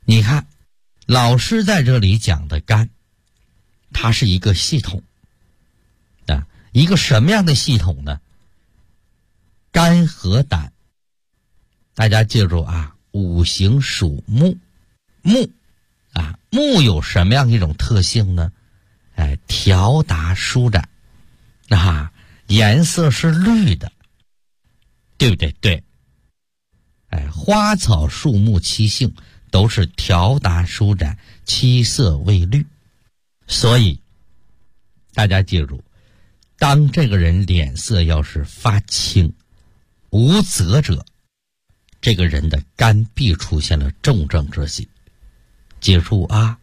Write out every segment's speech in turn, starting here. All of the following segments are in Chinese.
你看，老师在这里讲的肝，它是一个系统啊，一个什么样的系统呢？肝和胆，大家记住啊，五行属木，木有什么样一种特性呢？条达舒展颜色是绿的，对不对？对。花草树木其性都是条达舒展，七色为绿。所以大家记住，当这个人脸色要是发青无泽者，这个人的肝必出现了重症之喜。记住啊。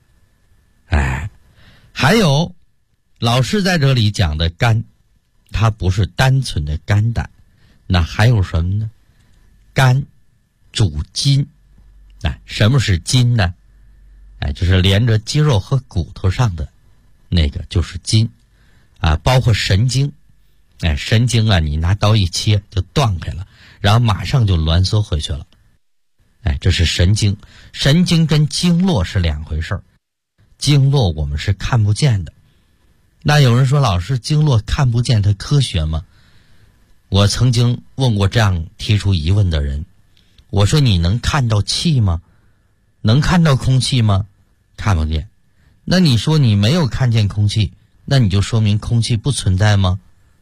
还有老师在这里讲的肝，它不是单纯的肝胆，那还有什么呢？肝主筋。什么是筋呢？就是连着肌肉和骨头上的那个就是筋包括神经。神经你拿刀一切就断开了，然后马上就挛缩回去了。这是神经。神经跟经络是两回事儿，经络我们是看不见的。那有人说，老师，经络看不见它科学吗？我曾经问过这样提出疑问的人，我说你能看到气吗？能看到空气吗？看不见。那你说你没有看见空气，那你就说明空气不存在吗？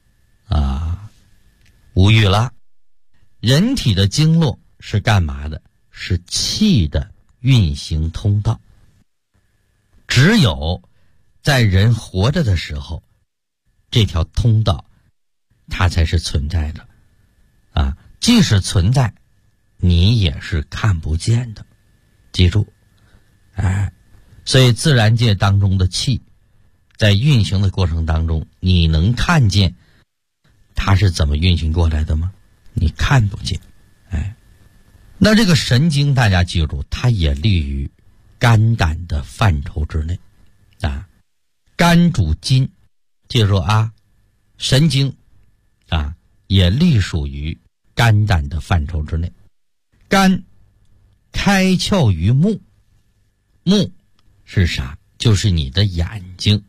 无语了。人体的经络是干嘛的？是气的运行通道。只有在人活着的时候，这条通道它才是存在的即使存在，你也是看不见的。记住所以自然界当中的气在运行的过程当中，你能看见它是怎么运行过来的吗？你看不见。那这个神经大家记住，它也立于肝胆的范畴之内肝主筋，记住神经也隶属于肝胆的范畴之内。肝开窍于目，目是啥？就是你的眼睛。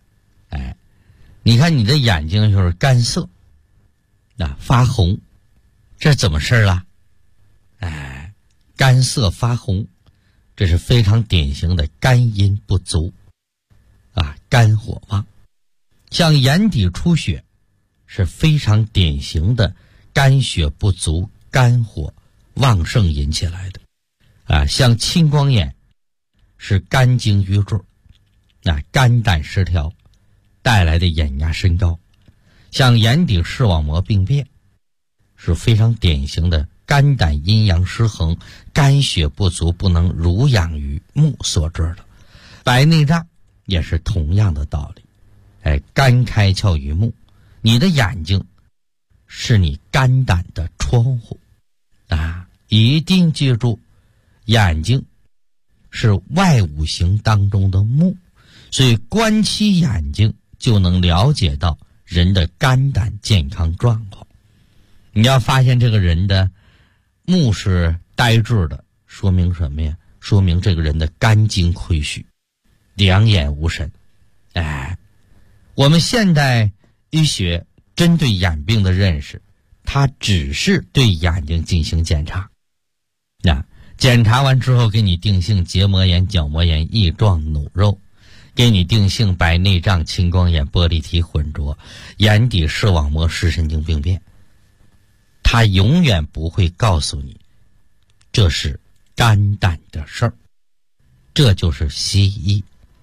你看你的眼睛就是干涩发红，这怎么事了？干涩发红，这是非常典型的肝阴不足肝火旺。像眼底出血是非常典型的肝血不足，肝火旺盛引起来的像青光眼是肝经瘀滞肝胆失调带来的眼压升高。像眼底视网膜病变是非常典型的肝胆阴阳失衡，肝血不足，不能濡养于目所致的。白内障也是同样的道理。肝开窍于目，你的眼睛是你肝胆的窗户一定记住，眼睛是外五行当中的目，所以观其眼睛就能了解到人的肝胆健康状况。你要发现这个人的目是呆滞的，说明什么呀？说明这个人的肝经亏虚，两眼无神。我们现代医学针对眼病的认识，它只是对眼睛进行检查检查完之后给你定性结膜炎、角膜炎、翼状弩肉，给你定性白内障、青光眼、玻璃体混浊、眼底视网膜视神经病变。他永远不会告诉你这是肝胆的事儿，这就是西医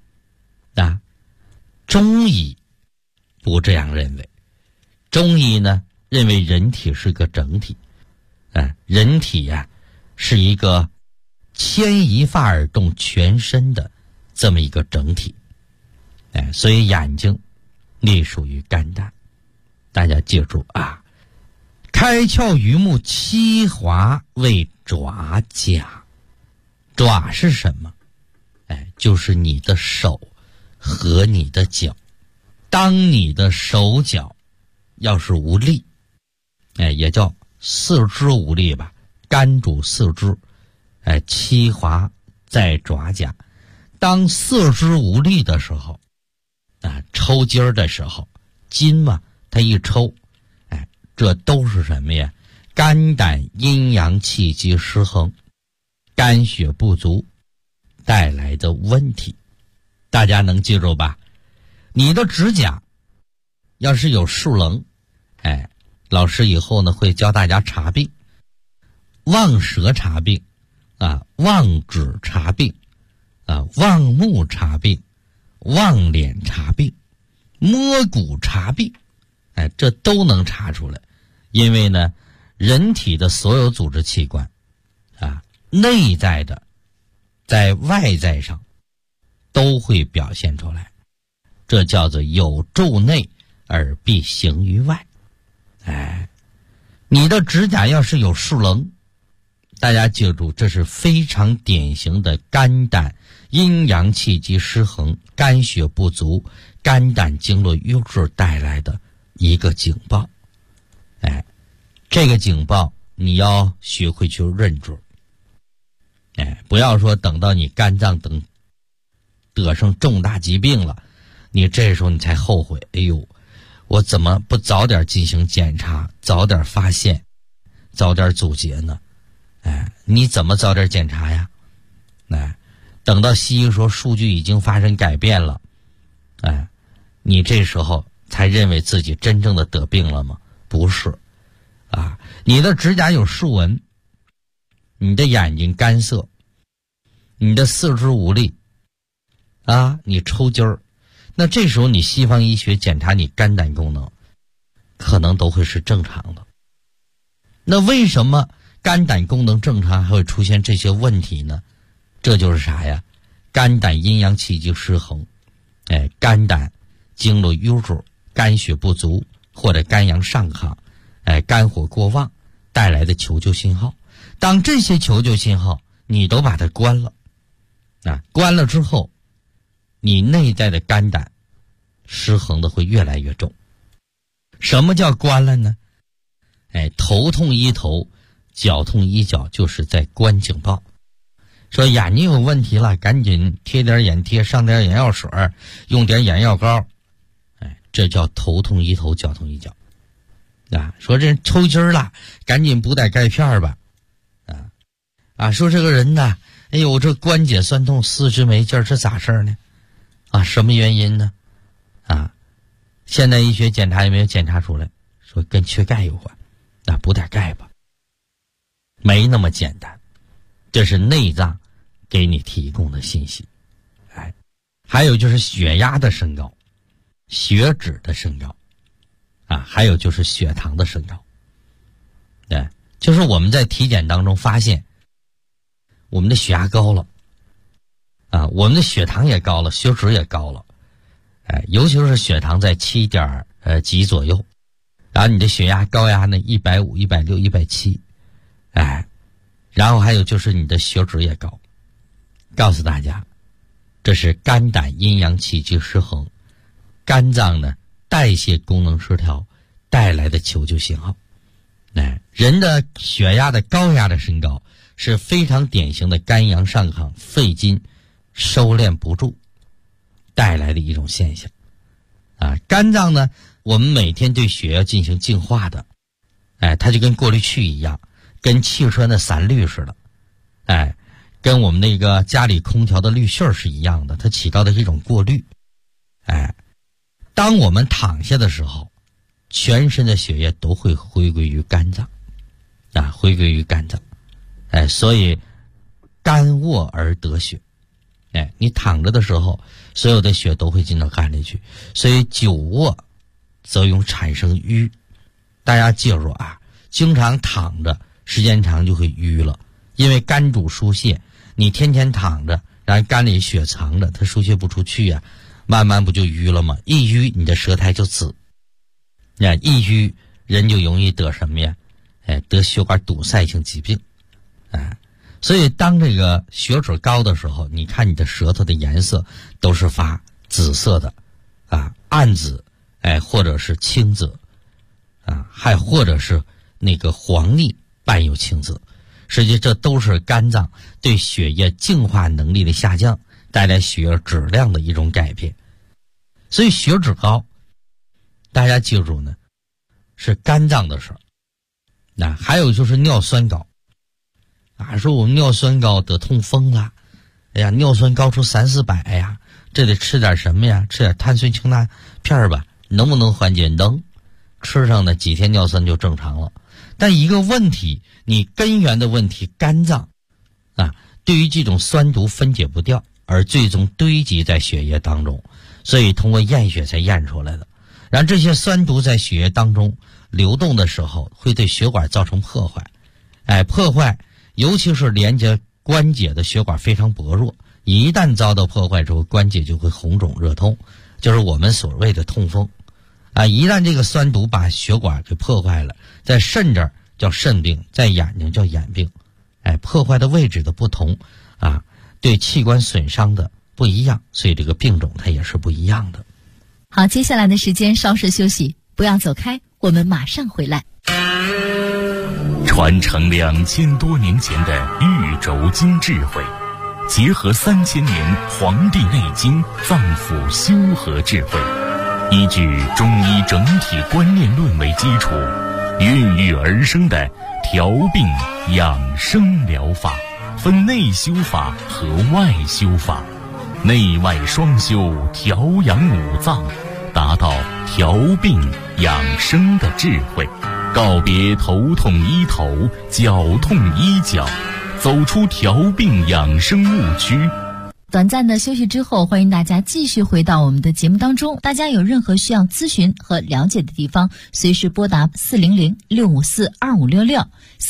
中医不这样认为。中医呢认为人体是个整体人体是一个牵一发而动全身的这么一个整体所以眼睛隶属于肝胆。大家记住开窍于目，七华为爪甲。爪是什么？就是你的手和你的脚。当你的手脚要是无力也叫四肢无力吧，肝主四肢七华在爪甲。当四肢无力的时候抽筋儿的时候，筋嘛它一抽，这都是什么呀？肝胆阴阳气机失衡，肝血不足带来的问题。大家能记住吧？你的指甲要是有竖棱，老师以后呢会教大家查病，望舌查病望指查病望目查病，望脸查病，摸骨查病，这都能查出来。因为呢，人体的所有组织器官内在的在外在上都会表现出来，这叫做有助内而必行于外。你的指甲要是有竖棱，大家记住，这是非常典型的肝胆阴阳气机失衡，肝血不足，肝胆经络瘀滞带来的一个警报。这个警报你要学会去认准。不要说等到你肝脏等得上重大疾病了，你这时候你才后悔，哎呦，我怎么不早点进行检查，早点发现，早点阻截呢？你怎么早点检查呀？等到西医说数据已经发生改变了，你这时候才认为自己真正的得病了吗？不是你的指甲有竖纹，你的眼睛干涩，你的四肢无力你抽筋儿，那这时候你西方医学检查你肝胆功能可能都会是正常的。那为什么肝胆功能正常还会出现这些问题呢？这就是啥呀？肝胆阴阳气机失衡，肝胆经络瘀滞，肝血不足，或者肝阳上亢，肝火过旺带来的求救信号。当这些求救信号你都把它关了关了之后，你内在的肝胆失衡的会越来越重。什么叫关了呢？头痛医头，脚痛医脚，就是在关警报。说眼睛有问题了，赶紧贴点眼贴，上点眼药水，用点眼药膏，这叫头痛医头，脚痛医脚说这人抽筋了，赶紧补点钙片吧说这个人呢，哎呦，这关节酸痛，四肢没劲儿，这咋事呢？什么原因呢？现代医学检查有没有检查出来？说跟缺钙有关，补点钙吧。没那么简单，这是内脏给你提供的信息。还有就是血压的升高，血脂的升高还有就是血糖的升高。就是我们在体检当中发现我们的血压高了我们的血糖也高了，血脂也高了，尤其是血糖在7点几左右，然后你的血压高压呢150、160、170，然后还有就是你的血脂也高。告诉大家，这是肝胆阴阳气机失衡，肝脏呢代谢功能失调带来的求救信号。人的血压的高压的升高是非常典型的肝阳上亢，肺经收敛不住带来的一种现象肝脏呢，我们每天对血要进行净化的，它就跟过滤器一样，跟汽车的散滤似的，跟我们那个家里空调的滤芯是一样的，它起到的是一种过滤。当我们躺下的时候，全身的血液都会回归于肝脏回归于肝脏。所以肝卧而得血，你躺着的时候，所有的血都会进到肝里去，所以久卧则容产生瘀。大家记住经常躺着时间长就会瘀了，因为肝主疏泄，你天天躺着，然后肝里血藏着，它疏泄不出去慢慢不就瘀了吗？一瘀你的舌苔就紫，一瘀人就容易得什么呀？得血管堵塞性疾病。所以当这个血脂高的时候，你看你的舌头的颜色都是发紫色的暗紫，或者是青紫还或者是那个黄腻伴有青紫。 实际这都是肝脏对血液净化能力的下降带来血液质量的一种改变。所以血脂高，大家记住呢，是肝脏的事儿。那还有就是尿酸高说我们尿酸高得痛风了，哎呀，尿酸高出300-400呀，这得吃点什么呀？吃点碳酸氢钠片吧，能不能缓解？能，吃上的几天尿酸就正常了。但一个问题，你根源的问题，肝脏对于这种酸毒分解不掉，而最终堆积在血液当中，所以通过验血才验出来的。然后这些酸毒在血液当中流动的时候，会对血管造成破坏。破坏，尤其是连接关节的血管非常薄弱，一旦遭到破坏之后，关节就会红肿热痛，就是我们所谓的痛风。一旦这个酸毒把血管给破坏了，在肾这儿叫肾病，在眼睛叫眼病。破坏的位置的不同对器官损伤的不一样，所以这个病种它也是不一样的。 好，接下来的时间稍事休息，不要走开，我们马上回来。 传承2000多年前的玉轴经智慧，结合3000年《黄帝内经》脏腑修和智慧，依据中医整体观念论为基础，孕育而生的调病养生疗法，分内修法和外修法，内外双修，调养五脏，达到调病养生的智慧，告别头痛医头，脚痛医脚，走出调病养生误区。 短暂的休息之后，欢迎大家继续回到我们的节目当中。大家有任何需要咨询和了解的地方，随时拨打400-654-2566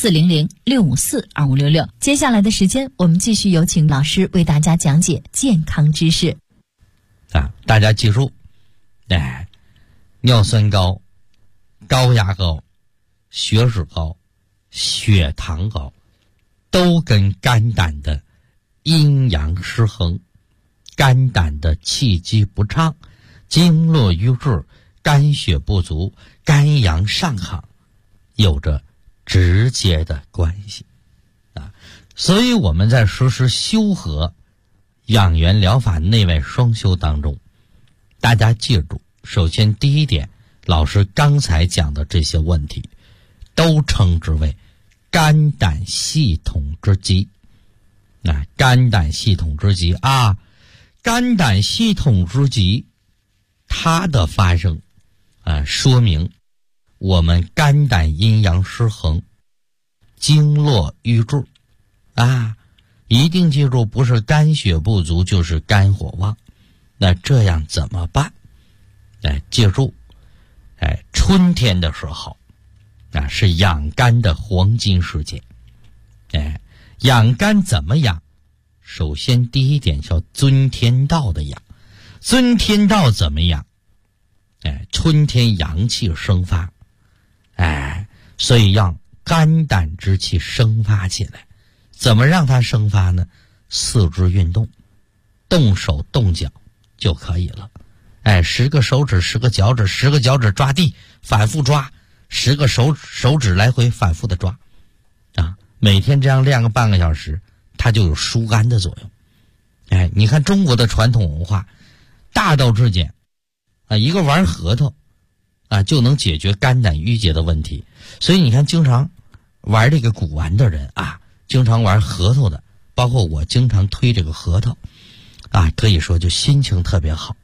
400-654-2566。接下来的时间，我们继续有请老师为大家讲解健康知识。 大家记住，尿酸高、高压高、血脂高、血糖高，都跟肝胆的阴阳失衡、肝胆的气机不畅、经络瘀滞、肝血不足、肝阳上亢有着直接的关系所以我们在实施修和养元疗法内外双修当中，大家记住，首先第一点，老师刚才讲的这些问题都称之为肝胆系统之疾。肝胆系统之疾肝胆系统之疾，它的发生说明我们肝胆阴阳失衡、经络瘀滞一定记住，不是肝血不足就是肝火旺。那这样怎么办？记住，春天的时候是养肝的黄金时节。养肝怎么养？首先第一点叫遵天道的养。遵天道怎么养？春天阳气生发，所以让肝胆之气生发起来。怎么让它生发呢？四肢运动，动手动脚就可以了。10个手指10个脚趾，10个脚趾抓地反复抓，10个手指来回反复的抓每天这样练个半个小时，它就有疏肝的作用。你看中国的传统文化大道至简一个玩核桃就能解决肝胆郁结的问题。所以你看经常玩这个古玩的人经常玩核桃的，包括我经常推这个核桃可以说就心情特别好。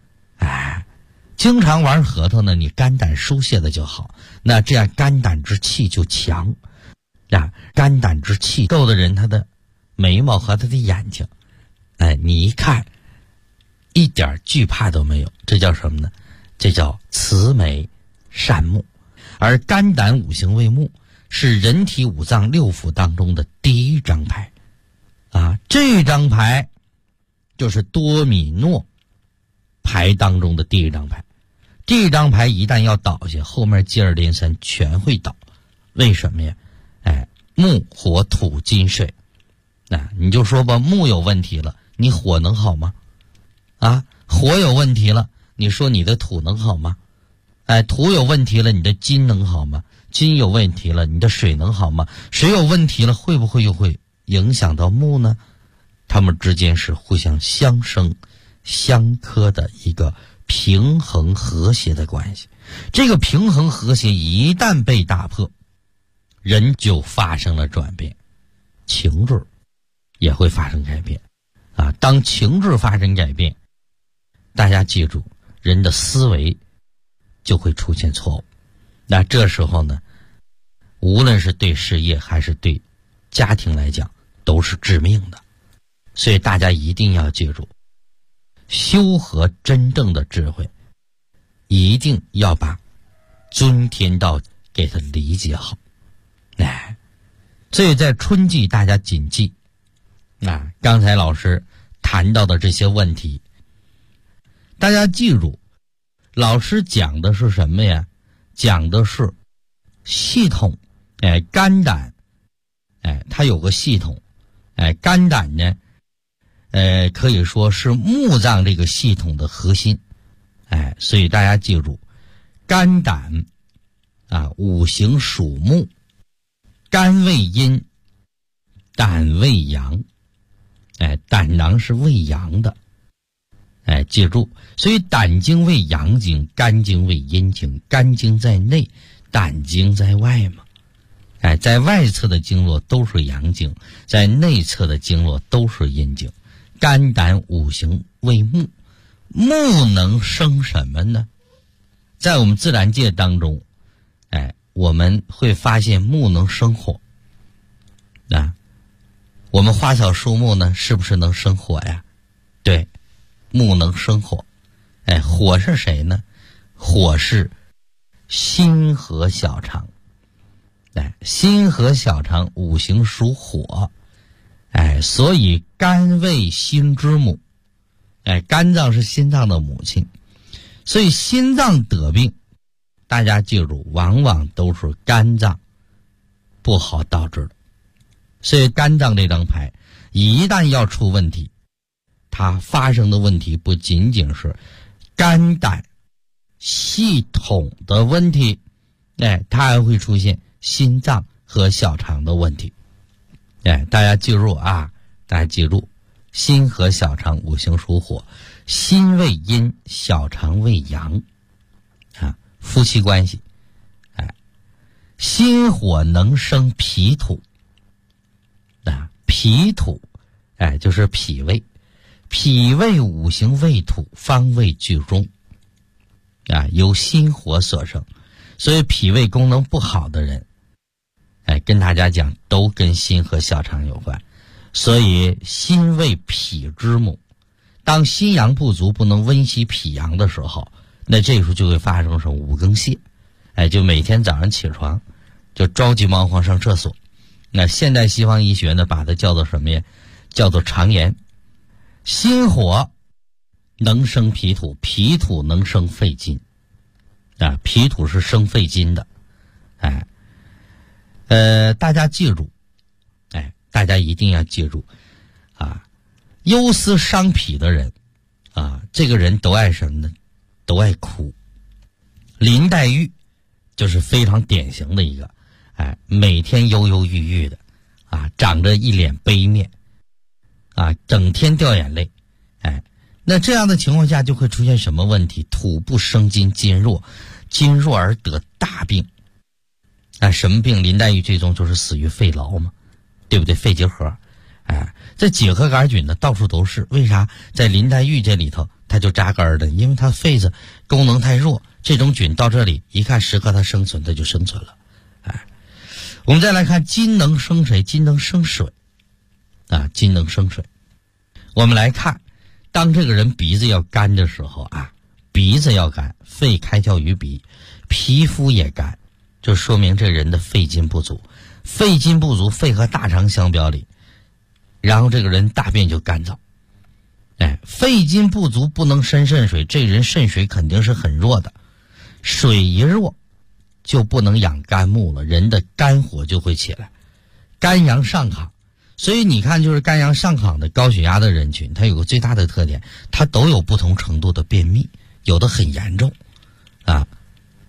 经常玩核桃呢，你肝胆疏泄的就好，那这样肝胆之气就强肝胆之气够的人，他的眉毛和他的眼睛你一看一点惧怕都没有，这叫什么呢？这叫慈眉善目。而肝胆五行为目，是人体五脏六腑当中的第一张牌这张牌就是多米诺牌当中的第一张牌。这张牌一旦要倒下，后面接二连三全会倒。为什么呀？木火土金水你就说吧，木有问题了，你火能好吗？火有问题了，你说你的土能好吗？土有问题了，你的金能好吗？ 金有问题了，你的水能好吗？水有问题了，会不会又会影响到木呢？它们之间是互相相生相克的一个平衡和谐的关系。这个平衡和谐一旦被打破，人就发生了转变，情志也会发生改变啊。当情志发生改变，大家记住，人的思维就会出现错误。那这时候呢，无论是对事业还是对家庭来讲，都是致命的。所以大家一定要记住，修和真正的智慧，一定要把尊天道给它理解好。所以在春季大家谨记刚才老师谈到的这些问题，大家记住，老师讲的是什么呀？讲的是系统。肝胆它有个系统。肝胆呢可以说是木脏这个系统的核心。所以大家记住，肝胆五行属木，肝为阴，胆为阳。胆囊是为阳的。记住，所以胆经为阳经，肝经为阴经，肝经在内，胆经在外嘛。在外侧的经络都是阳经，在内侧的经络都是阴经。肝胆五行为木，木能生什么呢？在我们自然界当中，我们会发现木能生火。我们花草树木呢，是不是能生火呀？对，木能生火。火是谁呢？火是心和小肠。心和小肠五行属火。所以肝为心之母。肝脏是心脏的母亲。所以心脏得病，大家记住，往往都是肝脏不好导致的。所以肝脏这张牌一旦要出问题，它发生的问题不仅仅是肝胆系统的问题，它还会出现心脏和小肠的问题。大家记住大家记住，心和小肠五行属火，心为阴，小肠为阳。夫妻关系，心火能生脾土。脾土就是脾胃，脾胃五行为土，方位居中。由心火所生。所以脾胃功能不好的人，跟大家讲，都跟心和小肠有关。所以心为脾之母，当心阳不足，不能温习脾阳的时候，那这时候就会发生什么五更泻。就每天早上起床就着急忙慌上厕所。那现代西方医学呢，把它叫做什么呀？叫做肠炎。心火能生脾土，脾土能生肺金。脾土是生肺金的。大家记住，大家一定要记住忧思伤脾的人这个人都爱什么呢？都爱哭。林黛玉就是非常典型的一个每天忧忧郁郁的长着一脸悲面整天掉眼泪。那这样的情况下就会出现什么问题？土不生金，金弱，金弱而得大病。什么病？林黛玉最终就是死于肺痨嘛，对不对？肺结核。这结核杆菌呢到处都是，为啥在林黛玉这里头它就扎根的？因为它肺子功能太弱，这种菌到这里一看适合它生存，它就生存了。我们再来看金能生谁？金能生水。金能生水。我们来看，当这个人鼻子要干的时候鼻子要干，肺开窍于鼻，皮肤也干，就说明这人的肺金不足。肺金不足，肺和大肠相表里，然后这个人大便就干燥。肺金不足不能生肾水，这人肾水肯定是很弱的。水一弱就不能养肝木了，人的肝火就会起来，肝阳上亢。所以你看，就是肝阳上亢的高血压的人群，它有个最大的特点，它都有不同程度的便秘，有的很严重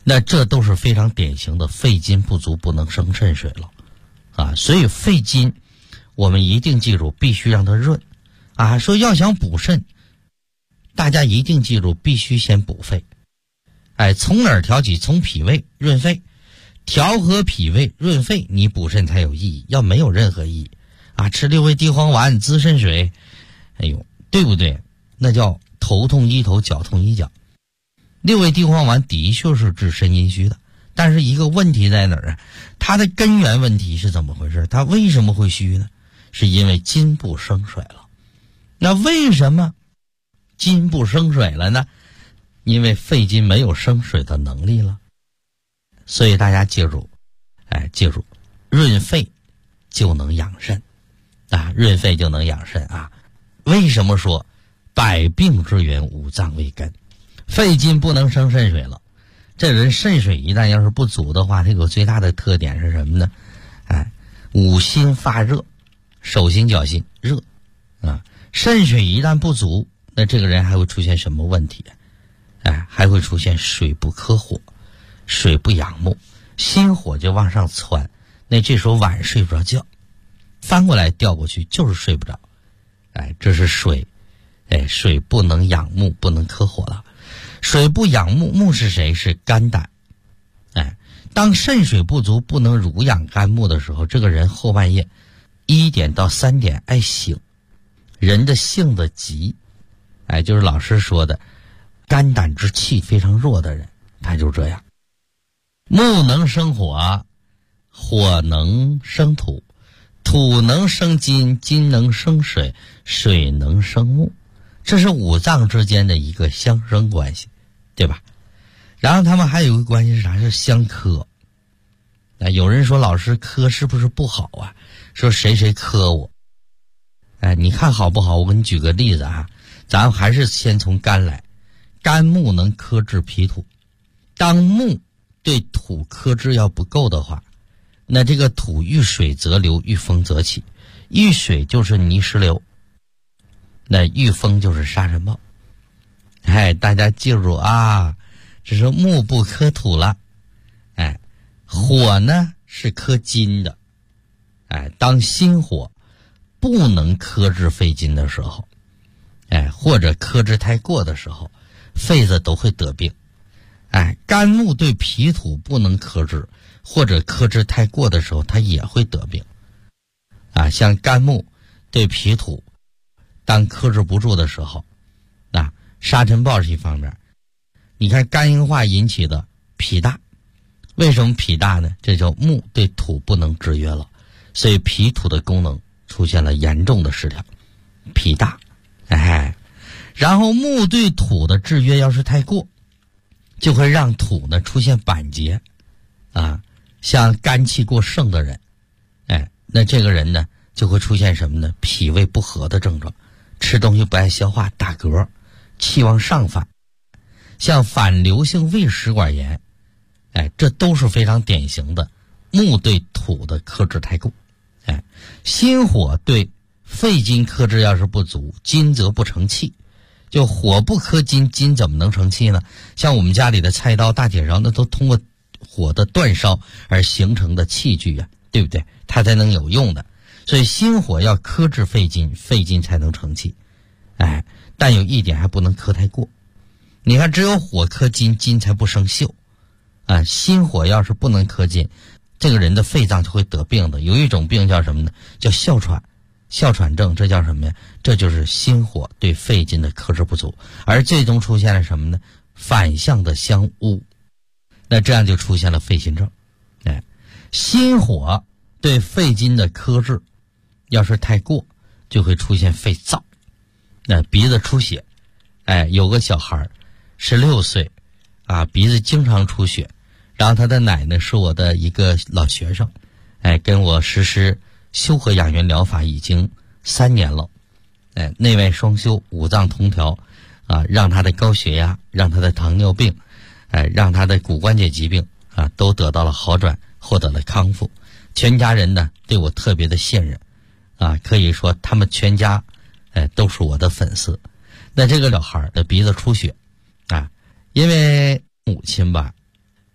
那这都是非常典型的肺金不足不能生肾水了啊。所以肺金我们一定记住，必须让它润啊。说要想补肾，大家一定记住，必须先补肺。从哪儿调起？从脾胃润肺，调和脾胃润肺，你补肾才有意义，要没有任何意义啊！吃6味地黄丸滋肾水，对不对？那叫头痛医头，脚痛医脚。6味地黄丸的确是治肾阴虚的，但是一个问题在哪儿啊？它的根源问题是怎么回事？它为什么会虚呢？是因为金不生水了。那为什么金不生水了呢？因为肺金没有生水的能力了。所以大家记住，记住，润肺就能养肾啊，润肺就能养肾啊。为什么说百病之源五脏为根？肺金不能生肾水了，这人肾水一旦要是不足的话，它有个最大的特点是什么呢？五心发热，手心脚心热啊。肾水一旦不足，那这个人还会出现什么问题？还会出现水不克火，水不养目，心火就往上窜，那这时候晚上睡不着觉，翻过来调过去就是睡不着。这是水，水不能养目，不能克火了。水不养目，目是谁？是肝胆。当肾水不足，不能濡养肝木的时候，这个人后半夜1点到3点爱醒，人的性子急，就是老师说的肝胆之气非常弱的人，他就这样。木能生火，火能生土，土能生金，金能生水，水能生木，这是五脏之间的一个相生关系，对吧？然后他们还有一个关系是啥？是相克。有人说老师克是不是不好啊？说谁谁克我。你看好不好？我给你举个例子啊，咱们还是先从肝来。肝木能克制脾土，当木对土克制要不够的话，那这个土遇水则流，遇风则起。遇水就是泥石流，那遇风就是沙尘暴。大家记住啊，这是木不克土了。火呢是克金的。当心火不能克制肺金的时候，或者克制太过的时候，肺子都会得病。肝木对脾土不能克制，或者克制太过的时候，它也会得病。像肝木对脾土当克制不住的时候，沙尘暴是一方面。你看肝硬化引起的脾大，为什么脾大呢？这叫木对土不能制约了，所以脾土的功能出现了严重的失调，脾大。然后木对土的制约要是太过，就会让土呢出现板结像肝气过盛的人，那这个人呢就会出现什么呢？脾胃不和的症状，吃东西不爱消化，打嗝，气往上反，像反流性胃食管炎，这都是非常典型的木对土的克制太过。心火对肺金克制要是不足，金则不成气。就火不克金，金怎么能成气呢？像我们家里的菜刀、大铁勺，那都通过火的煅烧而形成的器具啊，对不对？它才能有用的。所以心火要克制肺金，肺金才能成气。但有一点还不能克太过。你看，只有火克金，金才不生锈。心火要是不能克金，这个人的肺脏就会得病的。有一种病叫什么呢？叫哮喘。哮喘症，这叫什么呀？这就是心火对肺金的克制不足，而最终出现了什么呢？反向的相污，那这样就出现了肺心症。心火对肺金的克制要是太过，就会出现肺燥，鼻子出血。有个小孩16岁鼻子经常出血，然后他的奶奶是我的一个老学生，跟我实施修和养元疗法已经3年了，内外双修，五脏同调，让他的高血压，让他的糖尿病，让他的骨关节疾病都得到了好转，获得了康复。全家人呢对我特别的信任，可以说他们全家都是我的粉丝。那这个小孩的鼻子出血因为母亲吧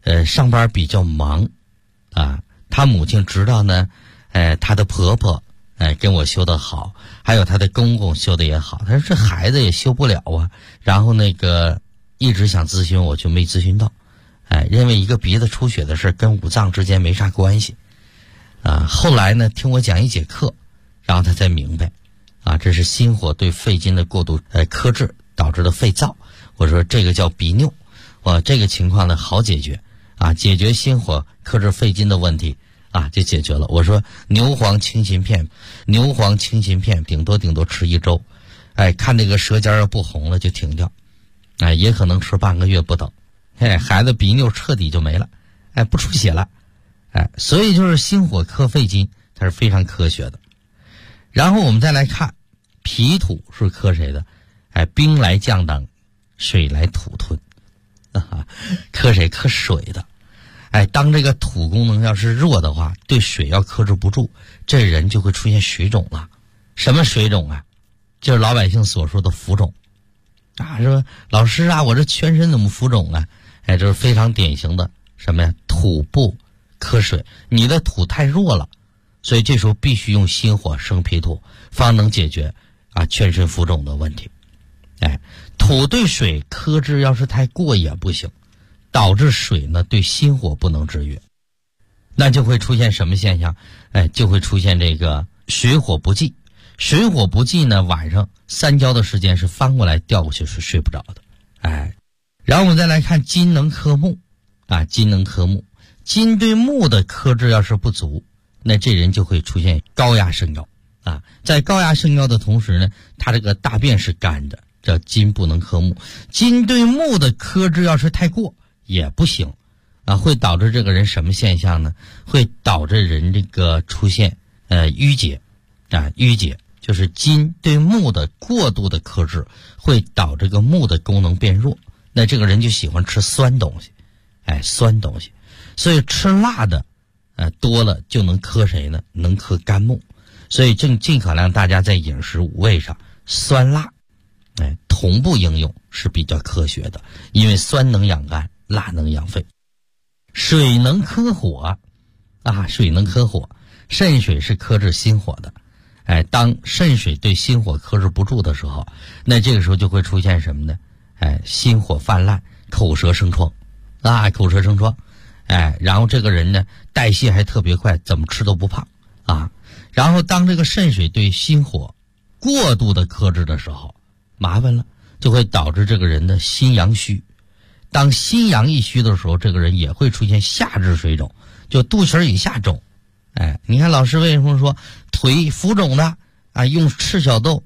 上班比较忙啊，她母亲知道呢，她的婆婆跟我修得好，还有她的公公修得也好，她说这孩子也修不了啊，然后一直想咨询我就没咨询到，认为一个鼻子出血的事跟五脏之间没啥关系啊。后来呢听我讲一节课，然后她才明白啊，这是心火对肺经的过度克制导致的肺燥。我说这个叫鼻衄，这个情况呢好解决啊，解决心火克制肺经的问题啊就解决了。我说牛黄清心片顶多吃1周，看这个舌尖要不红了就停掉，也可能吃半个月不等，孩子鼻衄彻底就没了，不出血了，所以就是心火克肺经它是非常科学的。然后我们再来看脾土是克谁的？兵来将挡，水来土吞，克谁？克水的。当这个土功能要是弱的话，对水要克制不住，这人就会出现水肿了。什么水肿啊？就是老百姓所说的浮肿啊。说老师啊，我这全身怎么浮肿啊？这是非常典型的什么呀？土不克水，你的土太弱了，所以这时候必须用心火生脾土，方能解决全身浮肿的问题。土对水克制要是太过也不行，导致水呢对心火不能制约，那就会出现什么现象？就会出现这个水火不济。水火不济呢，晚上3觉的时间是翻过来调过去是睡不着的。然后我们再来看金能克木金能克木，金对木的克制要是不足，那这人就会出现高压肾药在高压肾药的同时呢，他这个大便是干的，叫金不能克木。金对木的克制要是太过也不行会导致这个人什么现象呢？会导致人这个出现淤结淤结就是金对木的过度的克制会导致这个木的功能变弱，那这个人就喜欢吃酸东西酸东西，所以吃辣的多了就能克谁呢？能克肝木。所以尽可能大家在饮食五味上酸辣同步应用是比较科学的，因为酸能养肝，辣能养肺。水能克火水能克火，肾水是克制心火的。当肾水对心火克制不住的时候，那这个时候就会出现什么呢？心火泛滥，口舌生疮口舌生疮。然后这个人呢代谢还特别快，怎么吃都不胖然后当这个肾水对心火过度的克制的时候，麻烦了，就会导致这个人的心阳虚。当心阳一虚的时候，这个人也会出现下肢水肿，就肚脐以下肿。你看老师为什么说腿浮肿的用赤小豆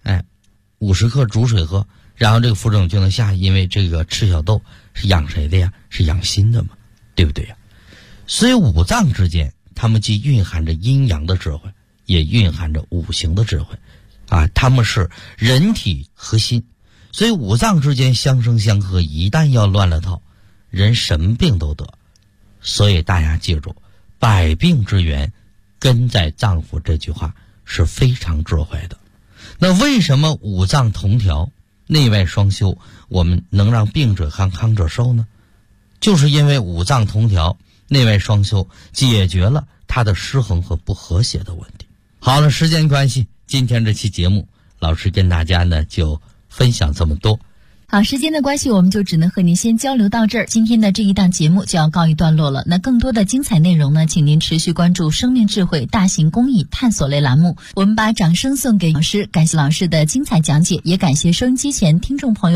50克煮水喝，然后这个浮肿就能下，因为这个赤小豆是养谁的呀？是养心的嘛，对不对呀？所以五脏之间它们既蕴含着阴阳的智慧，也蕴含着五行的智慧它们是人体核心，所以五脏之间相生相克，一旦要乱了套，人什么病都得。所以大家记住，百病之源根在脏腑，这句话是非常智慧的。那为什么五脏同调，内外双修，我们能让病者康，康者寿呢？就是因为五脏同调，内外双修，解决了它的失衡和不和谐的问题。好了，时间关系，今天这期节目老师跟大家呢就分享这么多。 好，时间的关系，我们就只能和您先交流到这儿。今天的这一档节目就要告一段落了。那更多的精彩内容呢，请您持续关注生命智慧大型公益探索类栏目。我们把掌声送给老师，感谢老师的精彩讲解，也感谢收音机前听众朋友